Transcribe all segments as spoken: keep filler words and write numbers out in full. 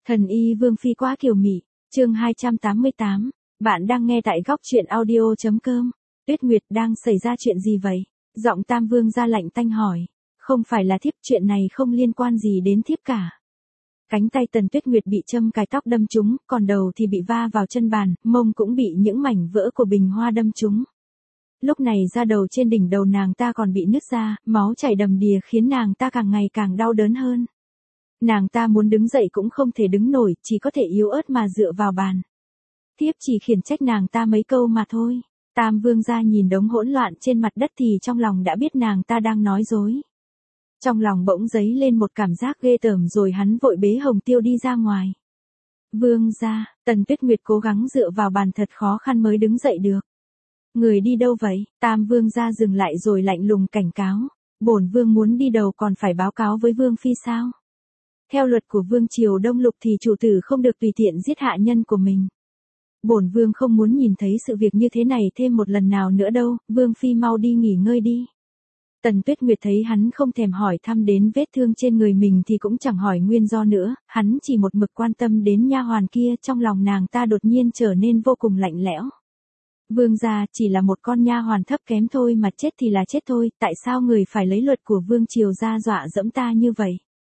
Thần y Vương Phi quá kiều mị, chương hai trăm tám mươi tám, bạn đang nghe tại góc truyện audio.com. Tuyết Nguyệt, đang xảy ra chuyện gì vậy? Giọng Tam Vương ra lạnh tanh hỏi. Không phải là thiếp, chuyện này không liên quan gì đến thiếp cả. Cánh tay Tần Tuyết Nguyệt bị châm cài tóc đâm trúng, còn đầu thì bị va vào chân bàn, mông cũng bị những mảnh vỡ của bình hoa đâm trúng. Lúc này da đầu trên đỉnh đầu nàng ta còn bị nứt ra, máu chảy đầm đìa khiến nàng ta càng ngày càng đau đớn hơn. Nàng ta muốn đứng dậy cũng không thể đứng nổi, chỉ có thể yếu ớt mà dựa vào bàn. Thiếp chỉ khiển trách nàng ta mấy câu mà thôi. Tam Vương gia nhìn đống hỗn loạn trên mặt đất thì trong lòng đã biết nàng ta đang nói dối. Trong lòng bỗng dấy lên một cảm giác ghê tởm rồi hắn vội bế Hồng Tiêu đi ra ngoài. Vương gia, Tần Tuyết Nguyệt cố gắng dựa vào bàn thật khó khăn mới đứng dậy được. Người đi đâu vậy? Tam Vương gia dừng lại rồi lạnh lùng cảnh cáo. Bổn vương muốn đi đâu còn phải báo cáo với Vương Phi sao? Theo luật của Vương triều Đông Lục thì chủ tử không được tùy tiện giết hạ nhân của mình. Bổn vương không muốn nhìn thấy sự việc như thế này thêm một lần nào nữa đâu, Vương Phi mau đi nghỉ ngơi đi. Tần Tuyết Nguyệt thấy hắn không thèm hỏi thăm đến vết thương trên người mình thì cũng chẳng hỏi nguyên do nữa, hắn chỉ một mực quan tâm đến nha hoàn kia, trong lòng nàng ta đột nhiên trở nên vô cùng lạnh lẽo. Vương gia, chỉ là một con nha hoàn thấp kém thôi mà chết thì là chết thôi, tại sao người phải lấy luật của Vương triều ra dọa dẫm ta như vậy?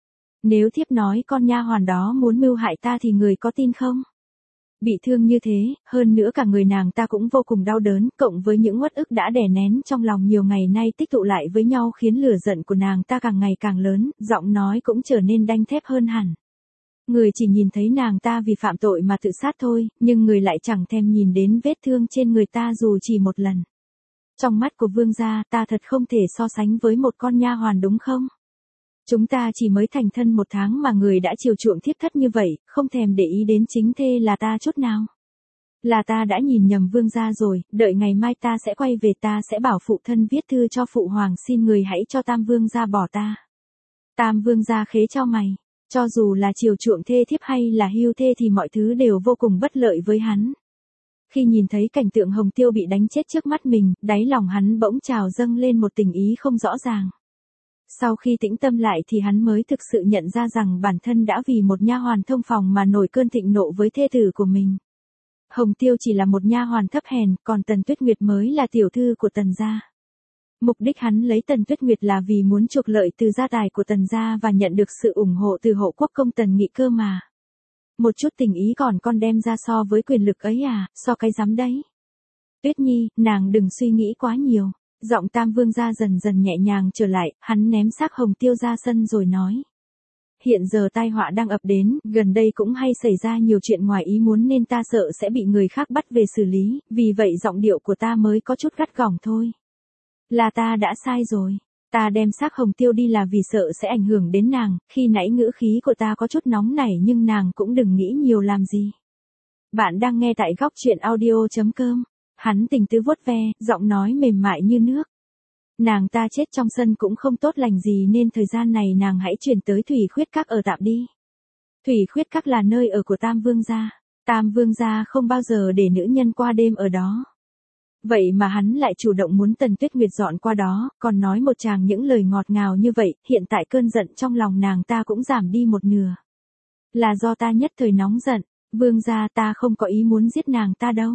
Nếu thiếp nói con nha hoàn đó muốn mưu hại ta thì người có tin không? Bị thương như thế, hơn nữa cả người nàng ta cũng vô cùng đau đớn, cộng với những uất ức đã đè nén trong lòng nhiều ngày nay tích tụ lại với nhau khiến lửa giận của nàng ta càng ngày càng lớn, giọng nói cũng trở nên đanh thép hơn hẳn. Người chỉ nhìn thấy nàng ta vì phạm tội mà tự sát thôi, nhưng người lại chẳng thèm nhìn đến vết thương trên người ta dù chỉ một lần. Trong mắt của vương gia, ta thật không thể so sánh với một con nha hoàn đúng không? Chúng ta chỉ mới thành thân một tháng mà người đã chiều chuộng thiếp thất như vậy, không thèm để ý đến chính thê là ta chút nào. Là ta đã nhìn nhầm vương gia rồi, đợi ngày mai ta sẽ quay về, ta sẽ bảo phụ thân viết thư cho phụ hoàng xin người hãy cho Tam Vương gia bỏ ta. Tam Vương gia khế cho mày, cho dù là chiều chuộng thê thiếp hay là hưu thê thì mọi thứ đều vô cùng bất lợi với hắn. Khi nhìn thấy cảnh tượng Hồng Tiêu bị đánh chết trước mắt mình, đáy lòng hắn bỗng trào dâng lên một tình ý không rõ ràng. Sau khi tĩnh tâm lại thì hắn mới thực sự nhận ra rằng bản thân đã vì một nha hoàn thông phòng mà nổi cơn thịnh nộ với thê tử của mình. Hồng Tiêu chỉ là một nha hoàn thấp hèn, còn Tần Tuyết Nguyệt mới là tiểu thư của Tần gia. Mục đích hắn lấy Tần Tuyết Nguyệt là vì muốn chuộc lợi từ gia tài của Tần gia và nhận được sự ủng hộ từ hộ quốc công Tần Nghị cơ mà. Một chút tình ý còn con đem ra so với quyền lực ấy à, so cái dám đấy. Tuyết Nhi, nàng đừng suy nghĩ quá nhiều. Giọng Tam Vương gia dần dần nhẹ nhàng trở lại, hắn ném xác Hồng Tiêu ra sân rồi nói. Hiện giờ tai họa đang ập đến, gần đây cũng hay xảy ra nhiều chuyện ngoài ý muốn nên ta sợ sẽ bị người khác bắt về xử lý, vì vậy giọng điệu của ta mới có chút gắt gỏng thôi. Là ta đã sai rồi, ta đem xác Hồng Tiêu đi là vì sợ sẽ ảnh hưởng đến nàng, khi nãy ngữ khí của ta có chút nóng nảy nhưng nàng cũng đừng nghĩ nhiều làm gì. Bạn đang nghe tại góc truyện audio.com. Hắn tình tứ vuốt ve, giọng nói mềm mại như nước. Nàng ta chết trong sân cũng không tốt lành gì nên thời gian này nàng hãy chuyển tới Thủy Khuyết Các ở tạm đi. Thủy Khuyết Các là nơi ở của Tam Vương gia. Tam Vương gia không bao giờ để nữ nhân qua đêm ở đó. Vậy mà hắn lại chủ động muốn Tần Tuyết Nguyệt dọn qua đó, còn nói một tràng những lời ngọt ngào như vậy, hiện tại cơn giận trong lòng nàng ta cũng giảm đi một nửa. Là do ta nhất thời nóng giận, Vương gia, ta không có ý muốn giết nàng ta đâu.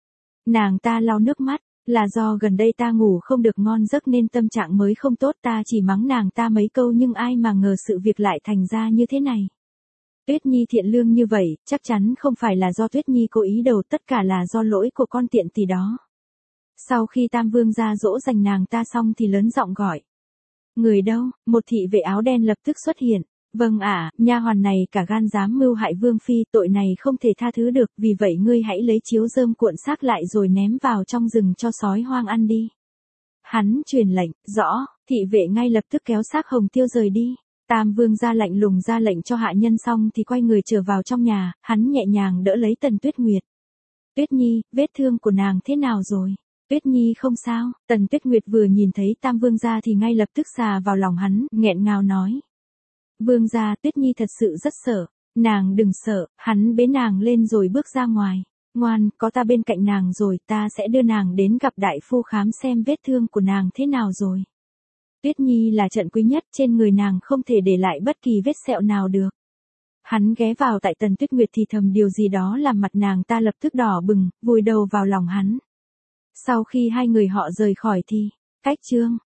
Nàng ta lau nước mắt, là do gần đây ta ngủ không được ngon giấc nên tâm trạng mới không tốt, ta chỉ mắng nàng ta mấy câu nhưng ai mà ngờ sự việc lại thành ra như thế này. Tuyết Nhi thiện lương như vậy, chắc chắn không phải là do Tuyết Nhi cố ý đâu, tất cả là do lỗi của con tiện tỳ đó. Sau khi Tam Vương gia dỗ dành nàng ta xong thì lớn giọng gọi. Người đâu? Một thị vệ áo đen lập tức xuất hiện. Vâng ạ, nha hoàn này cả gan dám mưu hại Vương Phi, tội này không thể tha thứ được, vì vậy ngươi hãy lấy chiếu rơm cuộn xác lại rồi ném vào trong rừng cho sói hoang ăn đi. Hắn truyền lệnh, rõ, thị vệ ngay lập tức kéo xác Hồng Tiêu rời đi. Tam Vương gia lạnh lùng ra lệnh cho hạ nhân xong thì quay người trở vào trong nhà, hắn nhẹ nhàng đỡ lấy Tần Tuyết Nguyệt. Tuyết Nhi, vết thương của nàng thế nào rồi? Tuyết Nhi không sao. Tần Tuyết Nguyệt vừa nhìn thấy Tam Vương gia thì ngay lập tức xà vào lòng hắn, nghẹn ngào nói. Vương gia, Tuyết Nhi thật sự rất sợ. Nàng đừng sợ, hắn bế nàng lên rồi bước ra ngoài. Ngoan, có ta bên cạnh nàng rồi, ta sẽ đưa nàng đến gặp đại phu khám xem vết thương của nàng thế nào rồi. Tuyết Nhi là trận quý nhất, trên người nàng không thể để lại bất kỳ vết sẹo nào được. Hắn ghé vào tại Tần Tuyết Nguyệt thì thầm điều gì đó làm mặt nàng ta lập tức đỏ bừng, vùi đầu vào lòng hắn. Sau khi hai người họ rời khỏi thì, cách chương.